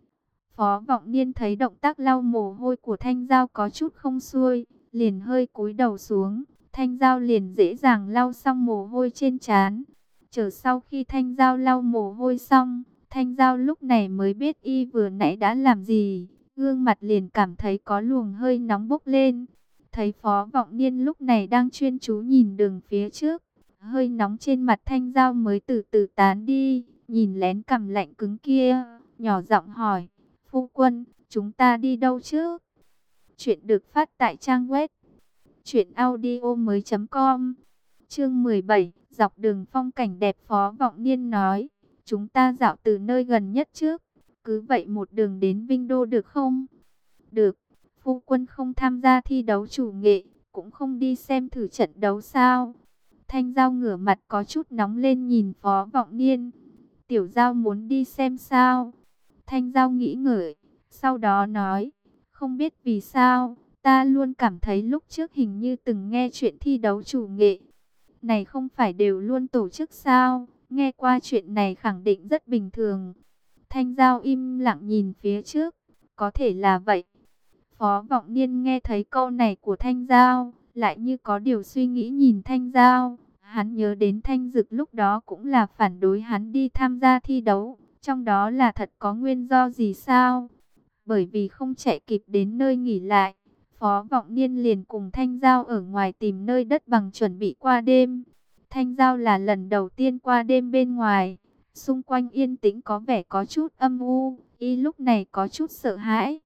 Phó Vọng Niên thấy động tác lau mồ hôi của Thanh Giao có chút không xuôi, liền hơi cúi đầu xuống. Thanh Giao liền dễ dàng lau xong mồ hôi trên trán. Chờ sau khi Thanh Giao lau mồ hôi xong, Thanh Giao lúc này mới biết y vừa nãy đã làm gì. Gương mặt liền cảm thấy có luồng hơi nóng bốc lên. Thấy Phó Vọng Niên lúc này đang chuyên chú nhìn đường phía trước. Hơi nóng trên mặt Thanh Giao mới từ từ tán đi. Nhìn lén cằm lạnh cứng kia, nhỏ giọng hỏi. Phu quân, chúng ta đi đâu chứ? Chuyện được phát tại trang web truyện audio mới chấm com. Chương mười bảy, dọc đường phong cảnh đẹp. Phó Vọng Niên nói, chúng ta dạo từ nơi gần nhất trước, cứ vậy một đường đến Vinh Đô được không? Được. Phu quân không tham gia thi đấu chủ nghệ, cũng không đi xem thử trận đấu sao? Thanh Giao ngửa mặt có chút nóng lên nhìn Phó Vọng Niên. Tiểu Giao muốn đi xem sao? Thanh Giao nghĩ ngợi, sau đó nói, không biết vì sao, ta luôn cảm thấy lúc trước hình như từng nghe chuyện thi đấu chủ nghệ. Này không phải đều luôn tổ chức sao? Nghe qua chuyện này khẳng định rất bình thường. Thanh Giao im lặng nhìn phía trước, có thể là vậy. Phó Vọng Niên nghe thấy câu này của Thanh Giao, lại như có điều suy nghĩ nhìn Thanh Giao. Hắn nhớ đến Thanh Dực lúc đó cũng là phản đối hắn đi tham gia thi đấu. Trong đó là thật có nguyên do gì sao? Bởi vì không chạy kịp đến nơi nghỉ lại, Phó Vọng Niên liền cùng Thanh Giao ở ngoài tìm nơi đất bằng chuẩn bị qua đêm. Thanh Giao là lần đầu tiên qua đêm bên ngoài. Xung quanh yên tĩnh có vẻ có chút âm u, y lúc này có chút sợ hãi.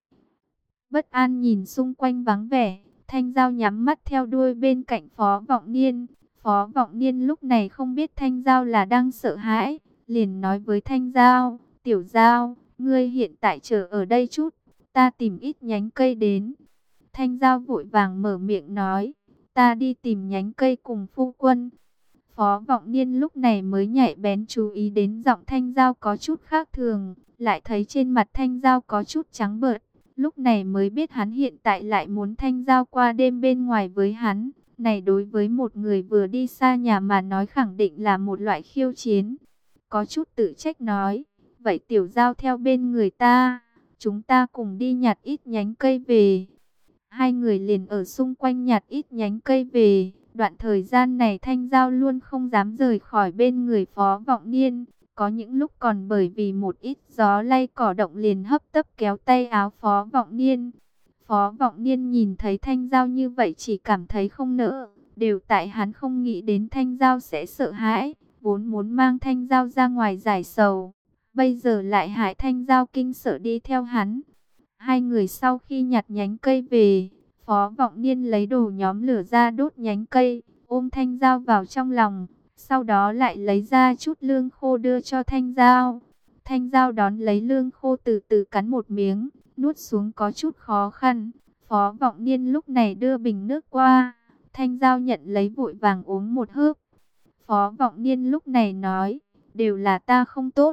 Bất an nhìn xung quanh vắng vẻ, Thanh Giao nhắm mắt theo đuôi bên cạnh Phó Vọng Niên. Phó Vọng Niên lúc này không biết Thanh Giao là đang sợ hãi, liền nói với Thanh Giao, Tiểu Giao, ngươi hiện tại chờ ở đây chút, ta tìm ít nhánh cây đến. Thanh Giao vội vàng mở miệng nói, ta đi tìm nhánh cây cùng phu quân. Phó Vọng Niên lúc này mới nhạy bén chú ý đến giọng Thanh Giao có chút khác thường, lại thấy trên mặt Thanh Giao có chút trắng bợt. Lúc này mới biết hắn hiện tại lại muốn Thanh Giao qua đêm bên ngoài với hắn. Này đối với một người vừa đi xa nhà mà nói khẳng định là một loại khiêu chiến. Có chút tự trách nói, vậy Tiểu Giao theo bên người ta, chúng ta cùng đi nhặt ít nhánh cây về. Hai người liền ở xung quanh nhặt ít nhánh cây về. Đoạn thời gian này Thanh Giao luôn không dám rời khỏi bên người Phó Vọng Niên. Có những lúc còn bởi vì một ít gió lay cỏ động liền hấp tấp kéo tay áo Phó Vọng Niên. Phó Vọng Niên nhìn thấy Thanh Giao như vậy chỉ cảm thấy không nỡ. Đều tại hắn không nghĩ đến Thanh Giao sẽ sợ hãi, vốn muốn mang Thanh Giao ra ngoài giải sầu. Bây giờ lại hại Thanh Giao kinh sợ đi theo hắn. Hai người sau khi nhặt nhánh cây về, Phó Vọng Niên lấy đồ nhóm lửa ra đốt nhánh cây, ôm Thanh Giao vào trong lòng. Sau đó lại lấy ra chút lương khô đưa cho Thanh Giao. Thanh Giao đón lấy lương khô từ từ cắn một miếng, nuốt xuống có chút khó khăn. Phó Vọng Niên lúc này đưa bình nước qua. Thanh Giao nhận lấy vội vàng uống một hớp. Phó Vọng Niên lúc này nói, đều là ta không tốt.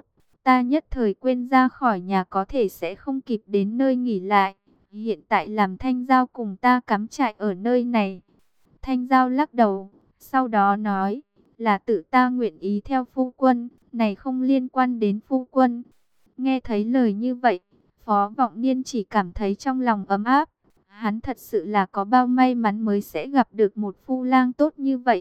Ta nhất thời quên ra khỏi nhà có thể sẽ không kịp đến nơi nghỉ lại. Hiện tại làm Thanh Giao cùng ta cắm trại ở nơi này. Thanh Giao lắc đầu, sau đó nói, là tự ta nguyện ý theo phu quân, này không liên quan đến phu quân. Nghe thấy lời như vậy, Phó Vọng Niên chỉ cảm thấy trong lòng ấm áp. Hắn thật sự là có bao may mắn mới sẽ gặp được một phu lang tốt như vậy.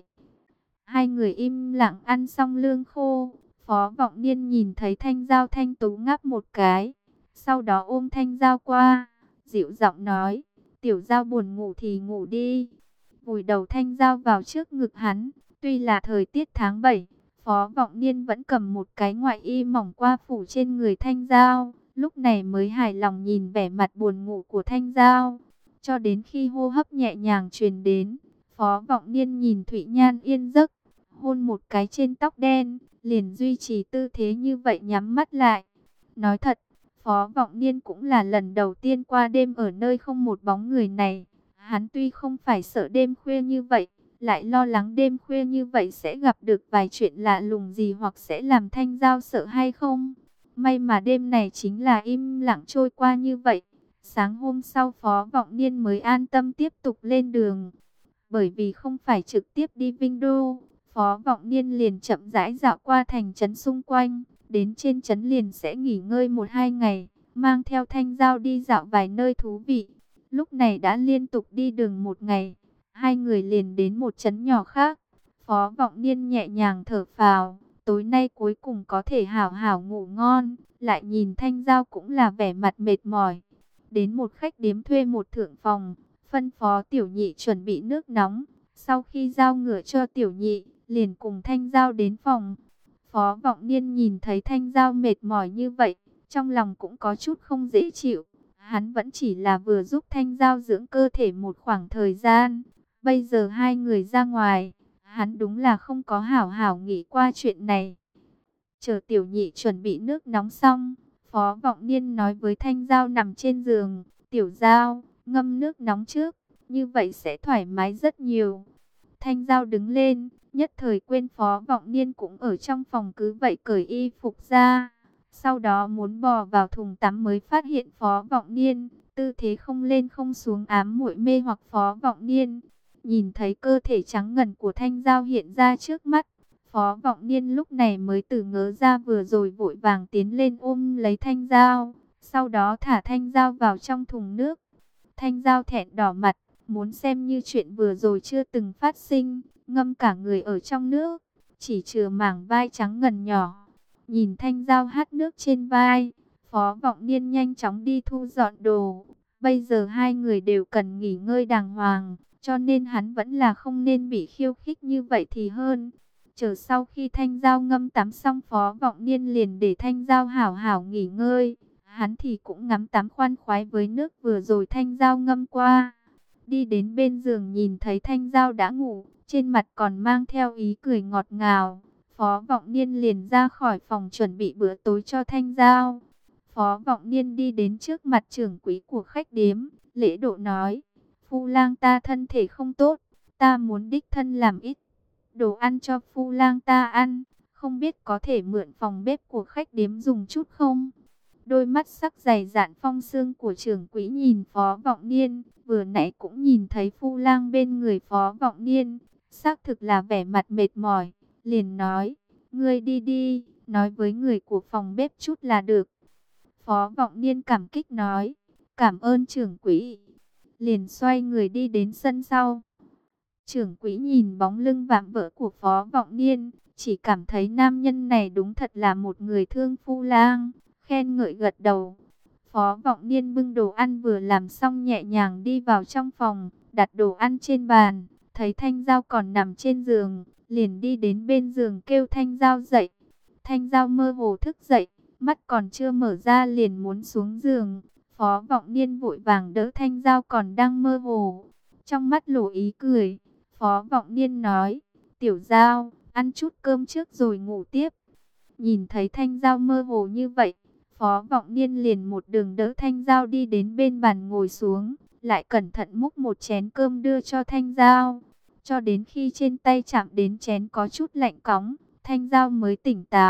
Hai người im lặng ăn xong lương khô. Phó Vọng Niên nhìn thấy Thanh Giao thanh tú ngáp một cái. Sau đó ôm Thanh Giao qua, dịu giọng nói, tiểu Giao buồn ngủ thì ngủ đi. Vùi đầu Thanh Giao vào trước ngực hắn. Tuy là thời tiết tháng bảy, Phó Vọng Niên vẫn cầm một cái ngoại y mỏng qua phủ trên người Thanh Giao. Lúc này mới hài lòng nhìn vẻ mặt buồn ngủ của Thanh Giao. Cho đến khi hô hấp nhẹ nhàng truyền đến, Phó Vọng Niên nhìn Thụy Nhan yên giấc, hôn một cái trên tóc đen, liền duy trì tư thế như vậy nhắm mắt lại. Nói thật, Phó Vọng Niên cũng là lần đầu tiên qua đêm ở nơi không một bóng người này. Hắn tuy không phải sợ đêm khuya như vậy, lại lo lắng đêm khuya như vậy sẽ gặp được vài chuyện lạ lùng gì hoặc sẽ làm Thanh Giao sợ hay không. May mà đêm này chính là im lặng trôi qua như vậy. Sáng hôm sau Phó Vọng Niên mới an tâm tiếp tục lên đường. Bởi vì không phải trực tiếp đi Vinh Đô, Phó Vọng Niên liền chậm rãi dạo qua thành trấn xung quanh. Đến trên trấn liền sẽ nghỉ ngơi một hai ngày, mang theo Thanh Giao đi dạo vài nơi thú vị. Lúc này đã liên tục đi đường một ngày, hai người liền đến một trấn nhỏ khác. Phó Vọng Niên nhẹ nhàng thở phào, tối nay cuối cùng có thể hảo hảo ngủ ngon. Lại nhìn Thanh Giao cũng là vẻ mặt mệt mỏi. Đến một khách điếm thuê một thượng phòng, phân phó Tiểu Nhị chuẩn bị nước nóng. Sau khi giao ngựa cho Tiểu Nhị, liền cùng Thanh Giao đến phòng. Phó Vọng Niên nhìn thấy Thanh Giao mệt mỏi như vậy, trong lòng cũng có chút không dễ chịu. Hắn vẫn chỉ là vừa giúp Thanh Giao dưỡng cơ thể một khoảng thời gian. Bây giờ hai người ra ngoài, hắn đúng là không có hảo hảo nghĩ qua chuyện này. Chờ Tiểu Nhị chuẩn bị nước nóng xong, Phó Vọng Niên nói với Thanh Giao nằm trên giường, Tiểu Giao, ngâm nước nóng trước, như vậy sẽ thoải mái rất nhiều. Thanh Giao đứng lên, nhất thời quên Phó Vọng Niên cũng ở trong phòng, cứ vậy cởi y phục ra. Sau đó muốn bò vào thùng tắm mới phát hiện Phó Vọng Niên, tư thế không lên không xuống ám muội mê hoặc Phó Vọng Niên. Nhìn thấy cơ thể trắng ngần của Thanh Giao hiện ra trước mắt, Phó Vọng Niên lúc này mới từ ngớ ra vừa rồi, vội vàng tiến lên ôm lấy Thanh Giao, sau đó thả Thanh Giao vào trong thùng nước. Thanh Giao thẹn đỏ mặt, muốn xem như chuyện vừa rồi chưa từng phát sinh, ngâm cả người ở trong nước, chỉ chừa mảng vai trắng ngần nhỏ. Nhìn Thanh Giao hát nước trên vai, Phó Vọng Niên nhanh chóng đi thu dọn đồ. Bây giờ hai người đều cần nghỉ ngơi đàng hoàng, cho nên hắn vẫn là không nên bị khiêu khích như vậy thì hơn. Chờ sau khi Thanh Giao ngâm tắm xong, Phó Vọng Niên liền để Thanh Giao hảo hảo nghỉ ngơi. Hắn thì cũng ngắm tắm khoan khoái với nước vừa rồi Thanh Giao ngâm qua. Đi đến bên giường nhìn thấy Thanh Giao đã ngủ, trên mặt còn mang theo ý cười ngọt ngào. Phó Vọng Niên liền ra khỏi phòng chuẩn bị bữa tối cho Thanh Giao. Phó Vọng Niên đi đến trước mặt trưởng quỹ của khách điếm, lễ độ nói, phu lang ta thân thể không tốt, ta muốn đích thân làm ít đồ ăn cho phu lang ta ăn, không biết có thể mượn phòng bếp của khách điếm dùng chút không? Đôi mắt sắc dày dạn phong sương của trưởng quỹ nhìn Phó Vọng Niên, vừa nãy cũng nhìn thấy phu lang bên người Phó Vọng Niên, xác thực là vẻ mặt mệt mỏi, liền nói, ngươi đi đi, nói với người của phòng bếp chút là được. Phó Vọng Niên cảm kích nói, cảm ơn trưởng quỹ, liền xoay người đi đến sân sau. Trưởng quỹ nhìn bóng lưng vạm vỡ của Phó Vọng Niên, chỉ cảm thấy nam nhân này đúng thật là một người thương phu lang, khen ngợi gật đầu. Phó Vọng Niên bưng đồ ăn vừa làm xong nhẹ nhàng đi vào trong phòng, đặt đồ ăn trên bàn, thấy Thanh Giao còn nằm trên giường, liền đi đến bên giường kêu Thanh Giao dậy. Thanh Giao mơ hồ thức dậy, mắt còn chưa mở ra liền muốn xuống giường. Phó Vọng Niên vội vàng đỡ Thanh Giao còn đang mơ hồ, trong mắt lộ ý cười. Phó Vọng Niên nói, Tiểu Giao, ăn chút cơm trước rồi ngủ tiếp. Nhìn thấy Thanh Giao mơ hồ như vậy, Phó Vọng Niên liền một đường đỡ Thanh Giao đi đến bên bàn ngồi xuống, lại cẩn thận múc một chén cơm đưa cho Thanh Giao. Cho đến khi trên tay chạm đến chén có chút lạnh cóng, Thanh Giao mới tỉnh táo,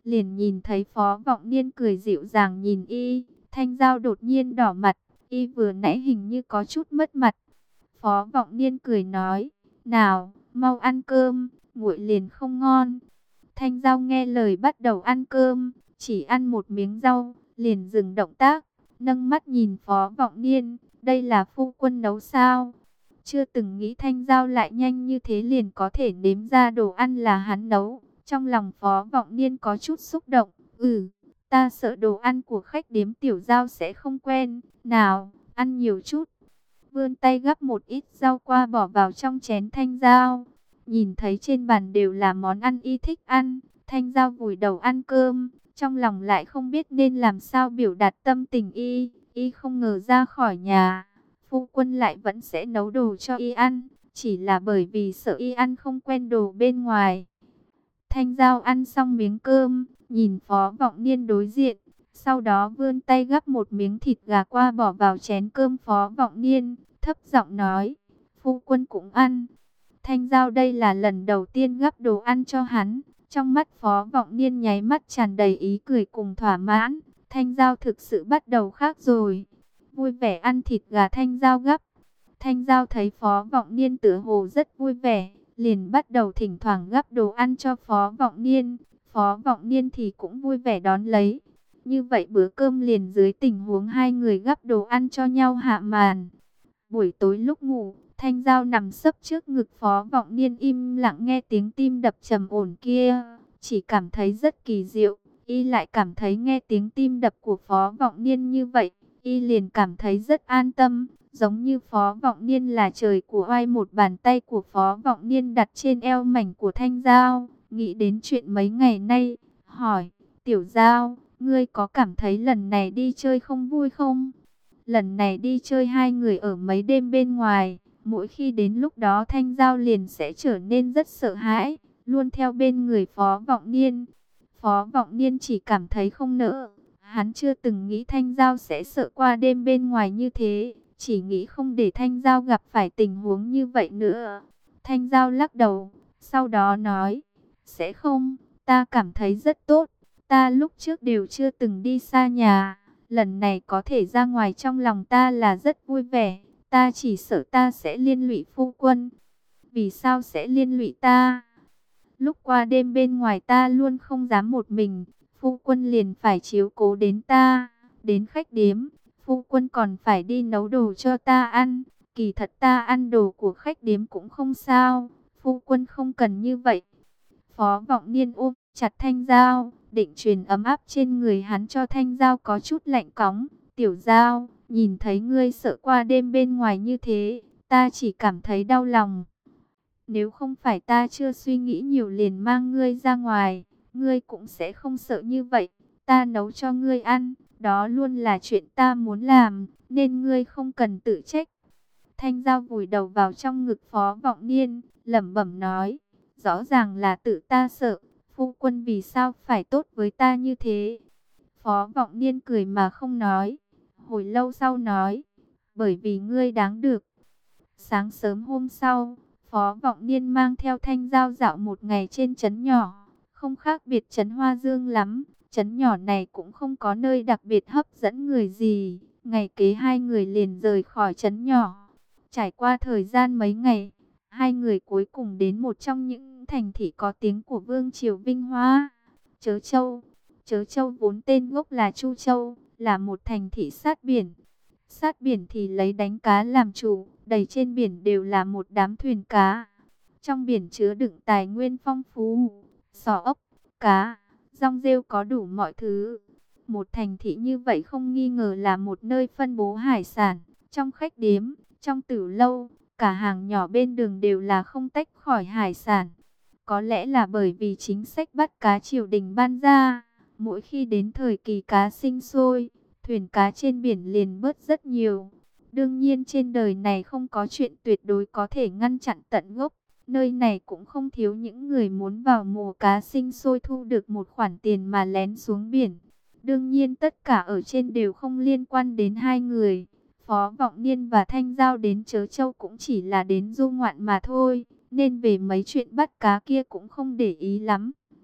liền nhìn thấy Phó Vọng Niên cười dịu dàng nhìn y. Thanh Giao đột nhiên đỏ mặt, y vừa nãy hình như có chút mất mặt. Phó Vọng Niên cười nói, nào, mau ăn cơm, nguội liền không ngon. Thanh Giao nghe lời bắt đầu ăn cơm, chỉ ăn một miếng rau, liền dừng động tác, nâng mắt nhìn Phó Vọng Niên, đây là phu quân nấu sao? Chưa từng nghĩ Thanh Giao lại nhanh như thế liền có thể nếm ra đồ ăn là hắn nấu. Trong lòng Phó Vọng Niên có chút xúc động, ừ, ta sợ đồ ăn của khách điếm Tiểu Giao sẽ không quen, nào, ăn nhiều chút. Vươn tay gắp một ít rau qua bỏ vào trong chén Thanh Giao. Nhìn thấy trên bàn đều là món ăn y thích ăn, Thanh Giao vùi đầu ăn cơm, trong lòng lại không biết nên làm sao biểu đạt tâm tình y. Y không ngờ ra khỏi nhà, phu quân lại vẫn sẽ nấu đồ cho y ăn, chỉ là bởi vì sợ y ăn không quen đồ bên ngoài. Thanh Giao ăn xong miếng cơm, nhìn Phó Vọng Niên đối diện, sau đó vươn tay gắp một miếng thịt gà qua bỏ vào chén cơm Phó Vọng Niên, thấp giọng nói, phu quân cũng ăn. Thanh Giao đây là lần đầu tiên gắp đồ ăn cho hắn, trong mắt Phó Vọng Niên nháy mắt tràn đầy ý cười cùng thỏa mãn. Thanh Giao thực sự bắt đầu khác rồi, vui vẻ ăn thịt gà Thanh Giao gắp. Thanh Giao thấy Phó Vọng Niên tựa hồ rất vui vẻ, liền bắt đầu thỉnh thoảng gắp đồ ăn cho Phó Vọng Niên. Phó Vọng Niên thì cũng vui vẻ đón lấy. Như vậy bữa cơm liền dưới tình huống hai người gắp đồ ăn cho nhau hạ màn. Buổi tối lúc ngủ, Thanh Giao nằm sấp trước ngực Phó Vọng Niên im lặng nghe tiếng tim đập trầm ổn kia, chỉ cảm thấy rất kỳ diệu. Y lại cảm thấy nghe tiếng tim đập của Phó Vọng Niên như vậy, y liền cảm thấy rất an tâm, giống như Phó Vọng Niên là trời của oai. Một bàn tay của Phó Vọng Niên đặt trên eo mảnh của Thanh Giao, nghĩ đến chuyện mấy ngày nay, hỏi, Tiểu Giao, ngươi có cảm thấy lần này đi chơi không vui không? Lần này đi chơi hai người ở mấy đêm bên ngoài, mỗi khi đến lúc đó Thanh Giao liền sẽ trở nên rất sợ hãi, luôn theo bên người Phó Vọng Niên. Phó Vọng Niên chỉ cảm thấy không nỡ, hắn chưa từng nghĩ Thanh Giao sẽ sợ qua đêm bên ngoài như thế, chỉ nghĩ không để Thanh Giao gặp phải tình huống như vậy nữa. Thanh Giao lắc đầu, sau đó nói, sẽ không, ta cảm thấy rất tốt, ta lúc trước đều chưa từng đi xa nhà, lần này có thể ra ngoài trong lòng ta là rất vui vẻ, ta chỉ sợ ta sẽ liên lụy phu quân. Vì sao sẽ liên lụy ta? Lúc qua đêm bên ngoài ta luôn không dám một mình, phu quân liền phải chiếu cố đến ta, đến khách điếm, phu quân còn phải đi nấu đồ cho ta ăn, kỳ thật ta ăn đồ của khách điếm cũng không sao, phu quân không cần như vậy. Phó Vọng Niên ôm chặt Thanh Giao, định truyền ấm áp trên người hắn cho Thanh Giao có chút lạnh cóng. Tiểu Giao, nhìn thấy ngươi sợ qua đêm bên ngoài như thế, ta chỉ cảm thấy đau lòng. Nếu không phải ta chưa suy nghĩ nhiều liền mang ngươi ra ngoài, ngươi cũng sẽ không sợ như vậy. Ta nấu cho ngươi ăn, đó luôn là chuyện ta muốn làm, nên ngươi không cần tự trách. Thanh Giao vùi đầu vào trong ngực Phó Vọng Niên, lẩm bẩm nói, rõ ràng là tự ta sợ, phu quân vì sao phải tốt với ta như thế? Phó Vọng Niên cười mà không nói, hồi lâu sau nói, bởi vì ngươi đáng được. Sáng sớm hôm sau, Phó Vọng Niên mang theo Thanh Giao dạo một ngày trên trấn nhỏ, không khác biệt trấn Hoa Dương lắm. Trấn nhỏ này cũng không có nơi đặc biệt hấp dẫn người gì. Ngày kế hai người liền rời khỏi trấn nhỏ. Trải qua thời gian mấy ngày, hai người cuối cùng đến một trong những thành thị có tiếng của Vương triều Vinh Hoa, Trớ Châu. Trớ Châu vốn tên gốc là Chu Châu, là một thành thị sát biển. Sát biển thì lấy đánh cá làm chủ, đầy trên biển đều là một đám thuyền cá. Trong biển chứa đựng tài nguyên phong phú, sò ốc, cá, dong rêu có đủ mọi thứ. Một thành thị như vậy không nghi ngờ là một nơi phân bố hải sản. Trong khách điếm, trong tử lâu, cả hàng nhỏ bên đường đều là không tách khỏi hải sản. Có lẽ là bởi vì chính sách bắt cá triều đình ban ra, mỗi khi đến thời kỳ cá sinh sôi, thuyền cá trên biển liền bớt rất nhiều. Đương nhiên trên đời này không có chuyện tuyệt đối có thể ngăn chặn tận gốc. Nơi này cũng không thiếu những người muốn vào mùa cá sinh sôi thu được một khoản tiền mà lén xuống biển. Đương nhiên tất cả ở trên đều không liên quan đến hai người. Phó Vọng Niên và Thanh Giao đến Trớ Châu cũng chỉ là đến du ngoạn mà thôi, nên về mấy chuyện bắt cá kia cũng không để ý lắm.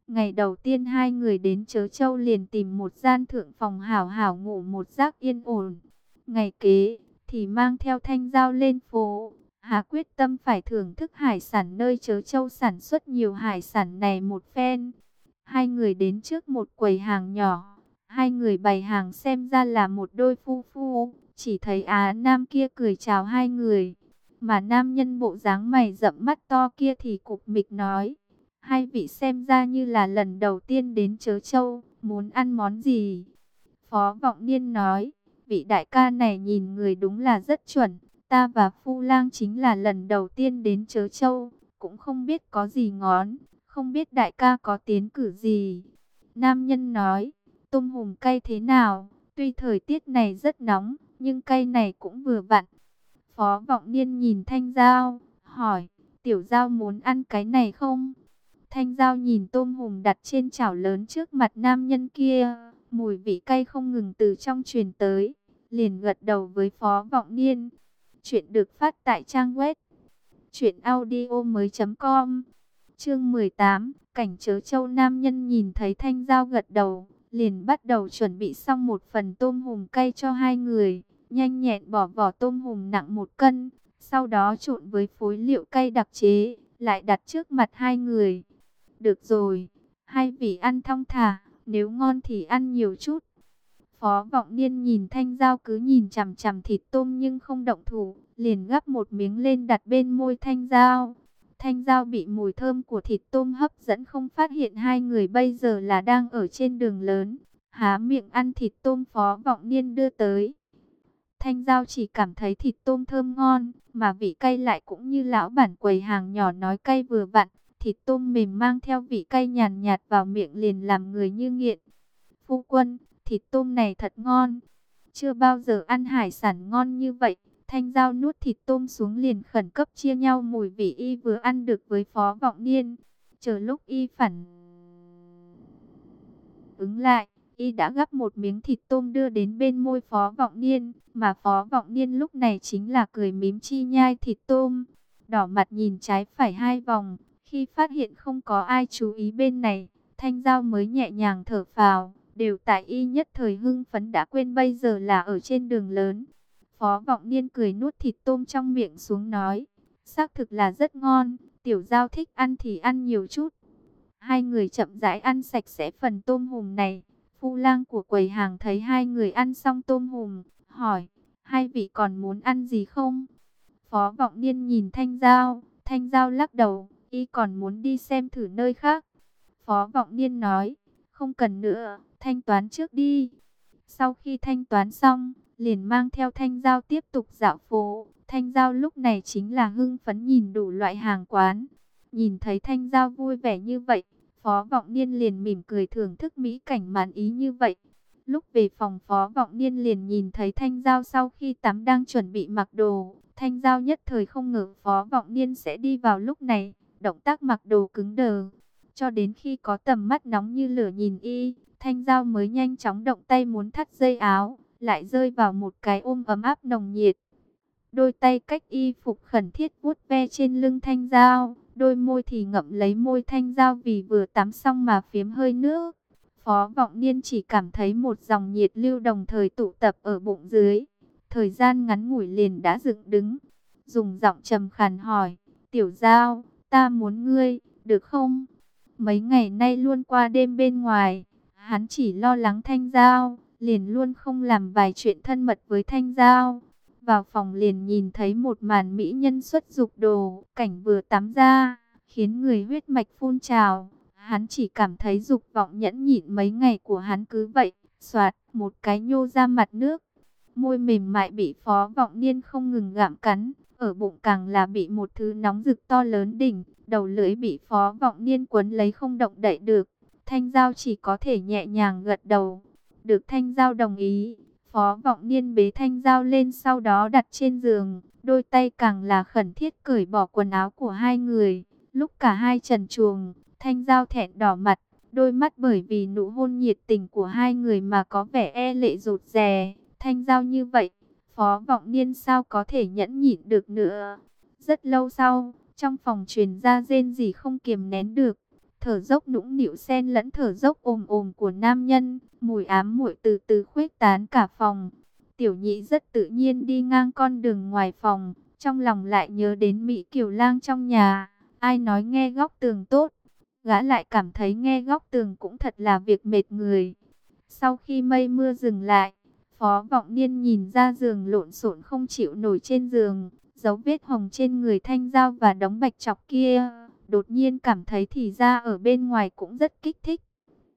Ngày đầu tiên hai người đến Trớ Châu liền tìm một gian thượng phòng hảo hảo ngủ một giấc yên ổn. Ngày kế thì mang theo Thanh Giao lên phố. Hà quyết tâm phải thưởng thức hải sản nơi Trớ Châu sản xuất nhiều hải sản này một phen. Hai người đến trước một quầy hàng nhỏ. Hai người bày hàng xem ra là một đôi phu phu. Chỉ thấy Á Nam kia cười chào hai người. Mà nam nhân bộ dáng mày rậm mắt to kia thì cục mịch nói: hai vị xem ra như là lần đầu tiên đến Trớ Châu, muốn ăn món gì? Phó Vọng Niên nói: vị đại ca này nhìn người đúng là rất chuẩn. Ta và Phu Lang chính là lần đầu tiên đến Trớ Châu, cũng không biết có gì ngon, không biết đại ca có tiến cử gì. Nam nhân nói: tôm hùm cay thế nào? Tuy thời tiết này rất nóng, nhưng cay này cũng vừa vặn. Phó Vọng Niên nhìn Thanh Giao, hỏi: tiểu Giao muốn ăn cái này không? Thanh Giao nhìn tôm hùm đặt trên chảo lớn trước mặt nam nhân kia, mùi vị cay không ngừng từ trong truyền tới, liền gật đầu với Phó Vọng Niên. Chuyện được phát tại trang web truyện audio mới chấm com. Chương mười tám, cảnh Trớ Châu. Nam nhân nhìn thấy Thanh Giao gật đầu, liền bắt đầu chuẩn bị xong một phần tôm hùm cay cho hai người, nhanh nhẹn bỏ vỏ tôm hùm nặng một cân, sau đó trộn với phối liệu cay đặc chế, lại đặt trước mặt hai người. Được rồi, hai vị ăn thong thả, nếu ngon thì ăn nhiều chút. Phó Vọng Niên nhìn Thanh Giao cứ nhìn chằm chằm thịt tôm nhưng không động thủ, liền gắp một miếng lên đặt bên môi Thanh Giao. Thanh Giao bị mùi thơm của thịt tôm hấp dẫn, không phát hiện hai người bây giờ là đang ở trên đường lớn, há miệng ăn thịt tôm Phó Vọng Niên đưa tới. Thanh Giao chỉ cảm thấy thịt tôm thơm ngon, mà vị cay lại cũng như lão bản quầy hàng nhỏ nói cay vừa vặn. Thịt tôm mềm mang theo vị cay nhàn nhạt vào miệng liền làm người như nghiện. Phu quân, thịt tôm này thật ngon. Chưa bao giờ ăn hải sản ngon như vậy. Thanh Giao nuốt thịt tôm xuống liền khẩn cấp chia nhau mùi vị y vừa ăn được với Phó Vọng Niên. Chờ lúc y phản ứng lại, y đã gắp một miếng thịt tôm đưa đến bên môi Phó Vọng Niên. Mà Phó Vọng Niên lúc này chính là cười mím chi nhai thịt tôm, đỏ mặt nhìn trái phải hai vòng. Khi phát hiện không có ai chú ý bên này, Thanh Giao mới nhẹ nhàng thở phào. Đều tại y nhất thời hưng phấn đã quên bây giờ là ở trên đường lớn. Phó Vọng Niên cười nuốt thịt tôm trong miệng xuống nói: xác thực là rất ngon, tiểu Giao thích ăn thì ăn nhiều chút. Hai người chậm rãi ăn sạch sẽ phần tôm hùm này. Phu Lang của quầy hàng thấy hai người ăn xong tôm hùm, hỏi: hai vị còn muốn ăn gì không? Phó Vọng Niên nhìn Thanh Giao, Thanh Giao lắc đầu, y còn muốn đi xem thử nơi khác. Phó Vọng Niên nói: không cần nữa, thanh toán trước đi. Sau khi thanh toán xong, liền mang theo Thanh Giao tiếp tục dạo phố. Thanh Giao lúc này chính là hưng phấn nhìn đủ loại hàng quán. Nhìn thấy Thanh Giao vui vẻ như vậy, Phó Vọng Niên liền mỉm cười thưởng thức mỹ cảnh mãn ý như vậy. Lúc về phòng, Phó Vọng Niên liền nhìn thấy Thanh Giao sau khi tắm đang chuẩn bị mặc đồ. Thanh Giao nhất thời không ngờ Phó Vọng Niên sẽ đi vào lúc này, động tác mặc đồ cứng đờ. Cho đến khi có tầm mắt nóng như lửa nhìn y, Thanh Giao mới nhanh chóng động tay muốn thắt dây áo, lại rơi vào một cái ôm ấm áp nồng nhiệt. Đôi tay cách y phục khẩn thiết vuốt ve trên lưng Thanh Giao, đôi môi thì ngậm lấy môi Thanh Giao vì vừa tắm xong mà phiếm hơi nước. Phó Vọng Niên chỉ cảm thấy một dòng nhiệt lưu đồng thời tụ tập ở bụng dưới. Thời gian ngắn ngủi liền đã dựng đứng. Dùng giọng trầm khàn hỏi: tiểu Giao, ta muốn ngươi, được không? Mấy ngày nay luôn qua đêm bên ngoài, hắn chỉ lo lắng Thanh Giao, liền luôn không làm vài chuyện thân mật với Thanh Giao. Vào phòng liền nhìn thấy một màn mỹ nhân xuất dục đồ, cảnh vừa tắm ra, khiến người huyết mạch phun trào. Hắn chỉ cảm thấy dục vọng nhẫn nhịn mấy ngày của hắn cứ vậy, xoạt, một cái nhô ra mặt nước. Môi mềm mại bị Phó Vọng Niên không ngừng gặm cắn, ở bụng càng là bị một thứ nóng rực to lớn đỉnh, đầu lưỡi bị Phó Vọng Niên quấn lấy không động đậy được. Thanh Giao chỉ có thể nhẹ nhàng gật đầu. Được Thanh Giao đồng ý, Phó Vọng Niên bế Thanh Giao lên sau đó đặt trên giường, đôi tay càng là khẩn thiết cởi bỏ quần áo của hai người. Lúc cả hai trần truồng, Thanh Giao thẹn đỏ mặt, đôi mắt bởi vì nụ hôn nhiệt tình của hai người mà có vẻ e lệ rụt rè. Thanh Giao như vậy, Phó Vọng Niên sao có thể nhẫn nhịn được nữa. Rất lâu sau, trong phòng truyền ra rên rỉ không kiềm nén được. thở dốc nũng nịu xen lẫn thở dốc ồm ồm của nam nhân, mùi ám muội từ từ khuếch tán cả phòng. Tiểu Nhị rất tự nhiên đi ngang con đường ngoài phòng, trong lòng lại nhớ đến Mỹ Kiều Lang trong nhà, ai nói nghe góc tường tốt, gã lại cảm thấy nghe góc tường cũng thật là việc mệt người. Sau khi mây mưa dừng lại, Phó Vọng Niên nhìn ra giường lộn xộn không chịu nổi trên giường, dấu vết hồng trên người Thanh Giao và đống bạch chọc kia, đột nhiên cảm thấy thì ra ở bên ngoài cũng rất kích thích.